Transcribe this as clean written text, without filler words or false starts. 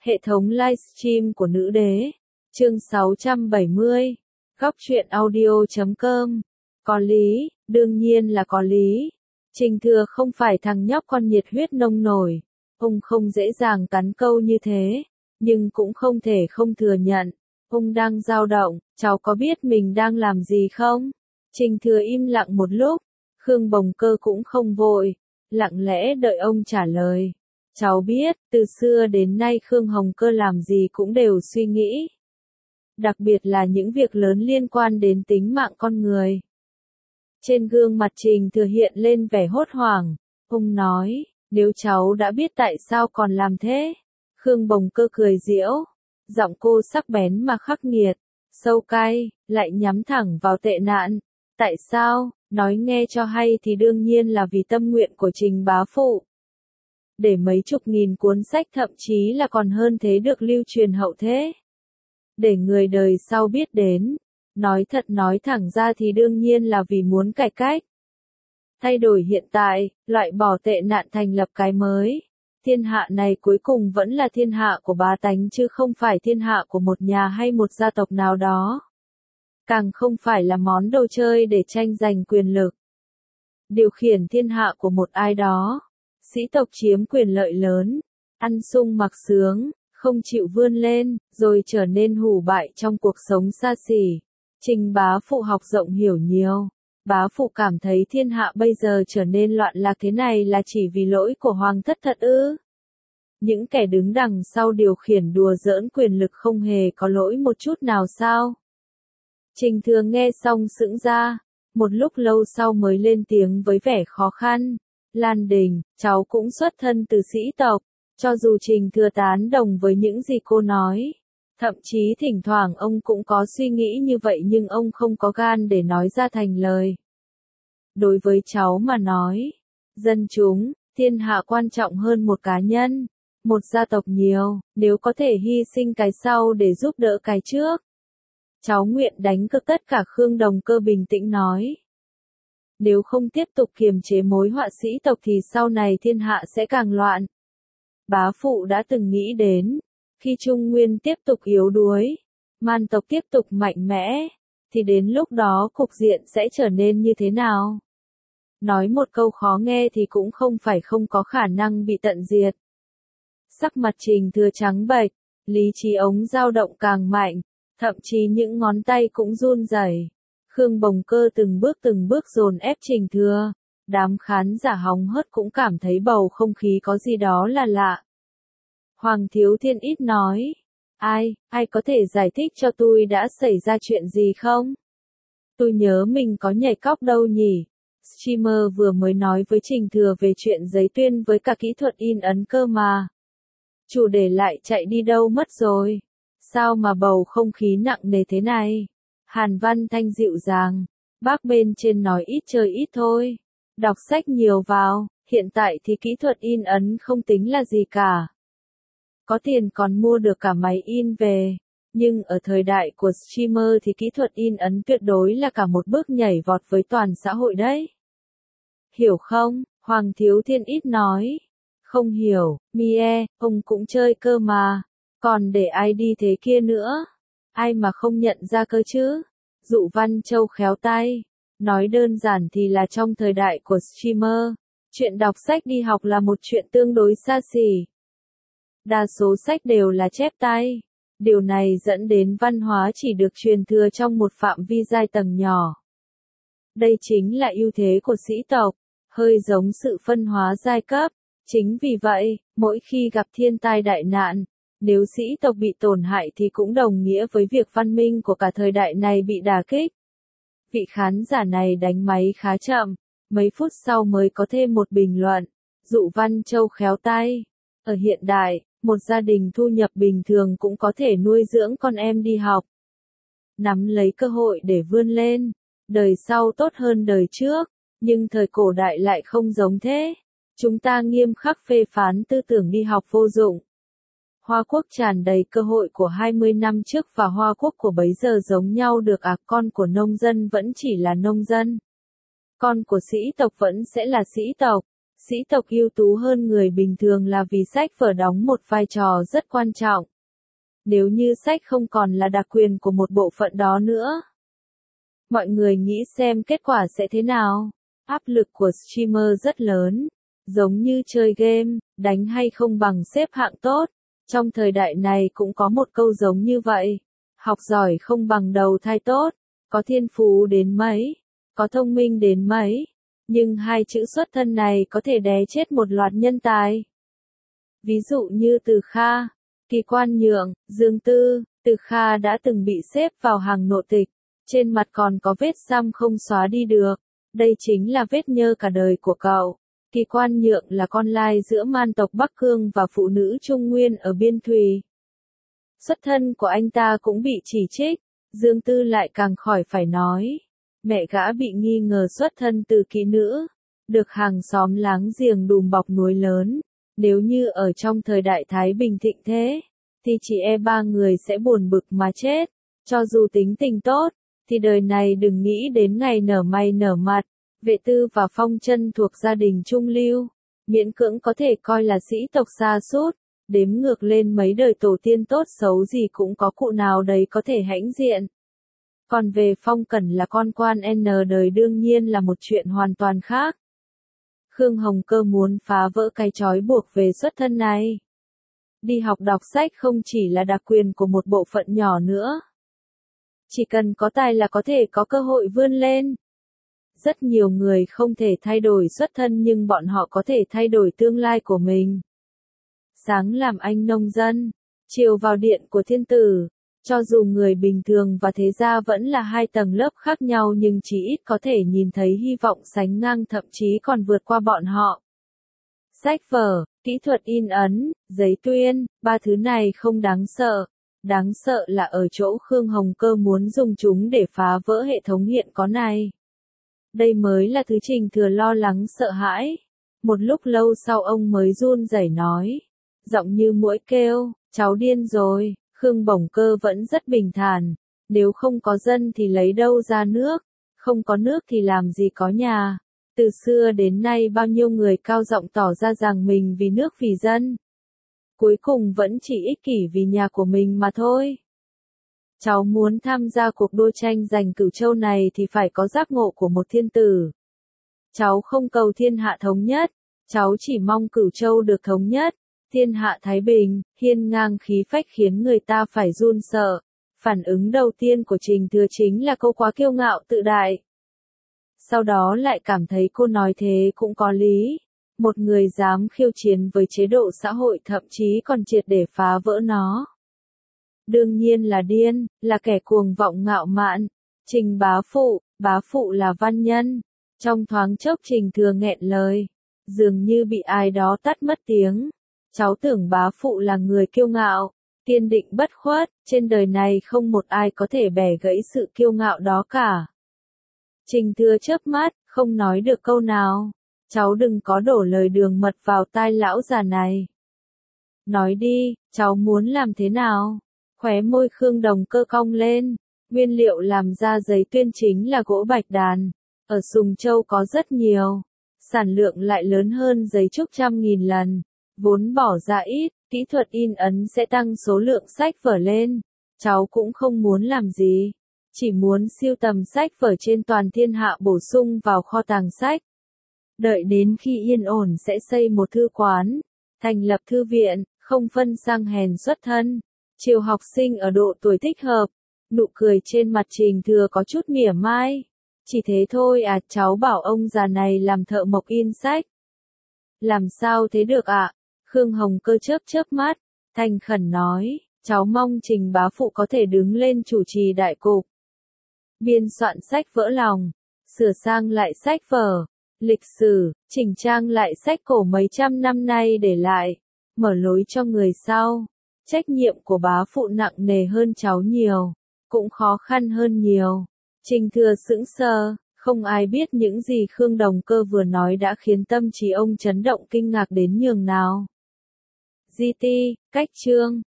Hệ thống livestream của nữ đế. Chương 670. Góc truyện audio.com. Có lý, đương nhiên là có lý. Trình Thừa không phải thằng nhóc con nhiệt huyết nông nổi. Ông không dễ dàng cắn câu như thế. Nhưng cũng không thể không thừa nhận. Ông đang dao động, cháu có biết mình đang làm gì không? Trình Thừa im lặng một lúc. Khương Bồng Cơ cũng không vội. Lặng lẽ đợi ông trả lời. Cháu biết, từ xưa đến nay Khương Hồng Cơ làm gì cũng đều suy nghĩ. Đặc biệt là những việc lớn liên quan đến tính mạng con người. Trên gương mặt Trình Thừa hiện lên vẻ hốt hoảng. Ông nói, nếu cháu đã biết tại sao còn làm thế? Khương Bồng Cơ cười giễu. Giọng cô sắc bén mà khắc nghiệt, sâu cay, lại nhắm thẳng vào tệ nạn. Tại sao? Nói nghe cho hay thì đương nhiên là vì tâm nguyện của Trình bá phụ. Để mấy chục nghìn cuốn sách thậm chí là còn hơn thế được lưu truyền hậu thế. Để người đời sau biết đến. Nói thật nói thẳng ra thì đương nhiên là vì muốn cải cách. Thay đổi hiện tại, loại bỏ tệ nạn thành lập cái mới. Thiên hạ này cuối cùng vẫn là thiên hạ của bá tánh chứ không phải thiên hạ của một nhà hay một gia tộc nào đó. Càng không phải là món đồ chơi để tranh giành quyền lực. Điều khiển thiên hạ của một ai đó. Sĩ tộc chiếm quyền lợi lớn, ăn sung mặc sướng, không chịu vươn lên, rồi trở nên hủ bại trong cuộc sống xa xỉ. Trình bá phụ học rộng hiểu nhiều. Bá phụ cảm thấy thiên hạ bây giờ trở nên loạn lạc thế này là chỉ vì lỗi của hoàng thất thật ư? Những kẻ đứng đằng sau điều khiển đùa giỡn quyền lực không hề có lỗi một chút nào sao? Trình Thừa nghe xong sững ra, một lúc lâu sau mới lên tiếng với vẻ khó khăn. Lan Đình, cháu cũng xuất thân từ sĩ tộc, cho dù Trình Thừa tán đồng với những gì cô nói. Thậm chí thỉnh thoảng ông cũng có suy nghĩ như vậy nhưng ông không có gan để nói ra thành lời. Đối với cháu mà nói, dân chúng, thiên hạ quan trọng hơn một cá nhân, một gia tộc nhiều, nếu có thể hy sinh cái sau để giúp đỡ cái trước. Cháu nguyện đánh cược tất cả. Khương Đồng Cơ bình tĩnh nói. Nếu không tiếp tục kiềm chế mối họa sĩ tộc thì sau này thiên hạ sẽ càng loạn. Bá phụ đã từng nghĩ đến, khi Trung Nguyên tiếp tục yếu đuối, Man tộc tiếp tục mạnh mẽ, thì đến lúc đó cục diện sẽ trở nên như thế nào? Nói một câu khó nghe thì cũng không phải không có khả năng bị tận diệt. Sắc mặt Trình Thừa trắng bệch, lý trí ống dao động càng mạnh, thậm chí những ngón tay cũng run rẩy. Khương Bồng Cơ từng bước dồn ép Trình Thừa, đám khán giả hóng hớt cũng cảm thấy bầu không khí có gì đó là lạ. Hoàng Thiếu Thiên ít nói, ai có thể giải thích cho tôi đã xảy ra chuyện gì không? Tôi nhớ mình có nhảy cóc đâu nhỉ? Streamer vừa mới nói với Trình Thừa về chuyện giấy tuyên với cả kỹ thuật in ấn cơ mà. Chủ đề lại chạy đi đâu mất rồi? Sao mà bầu không khí nặng nề thế này? Hàn Văn Thanh dịu dàng, bác bên trên nói ít chơi ít thôi. Đọc sách nhiều vào, hiện tại thì kỹ thuật in ấn không tính là gì cả. Có tiền còn mua được cả máy in về. Nhưng ở thời đại của streamer thì kỹ thuật in ấn tuyệt đối là cả một bước nhảy vọt với toàn xã hội đấy. Hiểu không? Hoàng Thiếu Thiên ít nói. Không hiểu, Mie, ông cũng chơi cơ mà. Còn để ai đi thế kia nữa? Ai mà không nhận ra cơ chứ? Dụ Văn Châu khéo tay. Nói đơn giản thì là trong thời đại của streamer, chuyện đọc sách đi học là một chuyện tương đối xa xỉ. Đa số sách đều là chép tay. Điều này dẫn đến văn hóa chỉ được truyền thừa trong một phạm vi giai tầng nhỏ. Đây chính là ưu thế của sĩ tộc, hơi giống sự phân hóa giai cấp. Chính vì vậy, mỗi khi gặp thiên tai đại nạn, nếu sĩ tộc bị tổn hại thì cũng đồng nghĩa với việc văn minh của cả thời đại này bị đả kích. Vị khán giả này đánh máy khá chậm, mấy phút sau mới có thêm một bình luận. Dụ Văn Châu khéo tay. Ở hiện đại, một gia đình thu nhập bình thường cũng có thể nuôi dưỡng con em đi học. Nắm lấy cơ hội để vươn lên. Đời sau tốt hơn đời trước, nhưng thời cổ đại lại không giống thế. Chúng ta nghiêm khắc phê phán tư tưởng đi học vô dụng. Hoa Quốc tràn đầy cơ hội của 20 năm trước và Hoa Quốc của bấy giờ giống nhau được à? Con của nông dân vẫn chỉ là nông dân. Con của sĩ tộc vẫn sẽ là sĩ tộc. Sĩ tộc ưu tú hơn người bình thường là vì sách vở đóng một vai trò rất quan trọng. Nếu như sách không còn là đặc quyền của một bộ phận đó nữa, mọi người nghĩ xem kết quả sẽ thế nào? Áp lực của streamer rất lớn, giống như chơi game, đánh hay không bằng xếp hạng tốt. Trong thời đại này cũng có một câu giống như vậy, học giỏi không bằng đầu thai tốt, có thiên phú đến mấy, có thông minh đến mấy, nhưng hai chữ xuất thân này có thể đè chết một loạt nhân tài. Ví dụ như Từ Kha, Kỳ Quan Nhượng, Dương Tư. Từ Kha đã từng bị xếp vào hàng nội tịch, trên mặt còn có vết xăm không xóa đi được, đây chính là vết nhơ cả đời của cậu. Kỳ Quan Nhượng là con lai giữa man tộc Bắc Cương và phụ nữ Trung Nguyên ở Biên Thùy. Xuất thân của anh ta cũng bị chỉ trích, Dương Tư lại càng khỏi phải nói. Mẹ gã bị nghi ngờ xuất thân từ kỹ nữ, được hàng xóm láng giềng đùm bọc nuôi lớn. Nếu như ở trong thời đại Thái Bình thịnh thế, thì chỉ ba người sẽ buồn bực mà chết. Cho dù tính tình tốt, thì đời này đừng nghĩ đến ngày nở mày nở mặt. Vệ Tư và Phong Chân thuộc gia đình trung lưu, miễn cưỡng có thể coi là sĩ tộc sa sút, đếm ngược lên mấy đời tổ tiên tốt xấu gì cũng có cụ nào đấy có thể hãnh diện. Còn về Phong Cẩn là con quan N đời đương nhiên là một chuyện hoàn toàn khác. Khương Hồng Cơ muốn phá vỡ cái trói buộc về xuất thân này. Đi học đọc sách không chỉ là đặc quyền của một bộ phận nhỏ nữa. Chỉ cần có tài là có thể có cơ hội vươn lên. Rất nhiều người không thể thay đổi xuất thân nhưng bọn họ có thể thay đổi tương lai của mình. Sáng làm anh nông dân, chiều vào điện của thiên tử. Cho dù người bình thường và thế gia vẫn là hai tầng lớp khác nhau nhưng chỉ ít có thể nhìn thấy hy vọng sánh ngang thậm chí còn vượt qua bọn họ. Sách vở, kỹ thuật in ấn, giấy tuyên, ba thứ này không đáng sợ. Đáng sợ là ở chỗ Khương Hồng Cơ muốn dùng chúng để phá vỡ hệ thống hiện có này. Đây mới là thứ Trình Thừa lo lắng sợ hãi. Một lúc lâu sau ông mới run rẩy nói, giọng như muỗi kêu, cháu điên rồi. Khương Bổng Cơ vẫn rất bình thản, nếu không có dân thì lấy đâu ra nước, không có nước thì làm gì có nhà. Từ xưa đến nay bao nhiêu người cao giọng tỏ ra rằng mình vì nước vì dân. Cuối cùng vẫn chỉ ích kỷ vì nhà của mình mà thôi. Cháu muốn tham gia cuộc đua tranh giành Cửu Châu này thì phải có giác ngộ của một thiên tử. Cháu không cầu thiên hạ thống nhất, cháu chỉ mong Cửu Châu được thống nhất. Thiên hạ thái bình, hiên ngang khí phách khiến người ta phải run sợ. Phản ứng đầu tiên của Trình Thừa chính là câu quá kiêu ngạo tự đại. Sau đó lại cảm thấy cô nói thế cũng có lý. Một người dám khiêu chiến với chế độ xã hội thậm chí còn triệt để phá vỡ nó. Đương nhiên là điên, là kẻ cuồng vọng ngạo mạn. Trình bá phụ là văn nhân. Trong thoáng chốc Trình Thừa nghẹn lời, dường như bị ai đó tắt mất tiếng. Cháu tưởng bá phụ là người kiêu ngạo, kiên định bất khuất, trên đời này không một ai có thể bẻ gãy sự kiêu ngạo đó cả. Trình Thừa chớp mắt, không nói được câu nào. Cháu đừng có đổ lời đường mật vào tai lão già này. Nói đi, cháu muốn làm thế nào? Khóe môi Khương Đồng Cơ cong lên. Nguyên liệu làm ra giấy tuyên chính là gỗ bạch đàn. Ở Sùng Châu có rất nhiều. Sản lượng lại lớn hơn giấy trúc 100.000 lần. Vốn bỏ ra ít, kỹ thuật in ấn sẽ tăng số lượng sách vở lên. Cháu cũng không muốn làm gì. Chỉ muốn sưu tầm sách vở trên toàn thiên hạ bổ sung vào kho tàng sách. Đợi đến khi yên ổn sẽ xây một thư quán. Thành lập thư viện, không phân sang hèn xuất thân. Chiều học sinh ở độ tuổi thích hợp. Nụ cười trên mặt Trình Thừa có chút mỉa mai. Chỉ thế thôi à, cháu bảo ông già này làm thợ mộc in sách. Làm sao thế được ạ? Khương Hồng Cơ chớp mắt, thành khẩn nói, cháu mong Trình bá phụ có thể đứng lên chủ trì đại cục. Biên soạn sách vỡ lòng, sửa sang lại sách vở, lịch sử, chỉnh trang lại sách cổ mấy trăm năm nay để lại, mở lối cho người sau. Trách nhiệm của bá phụ nặng nề hơn cháu nhiều, cũng khó khăn hơn nhiều. Trình Thừa sững sờ, không ai biết những gì Khương Đồng Cơ vừa nói đã khiến tâm trí ông chấn động kinh ngạc đến nhường nào. GT, cách chương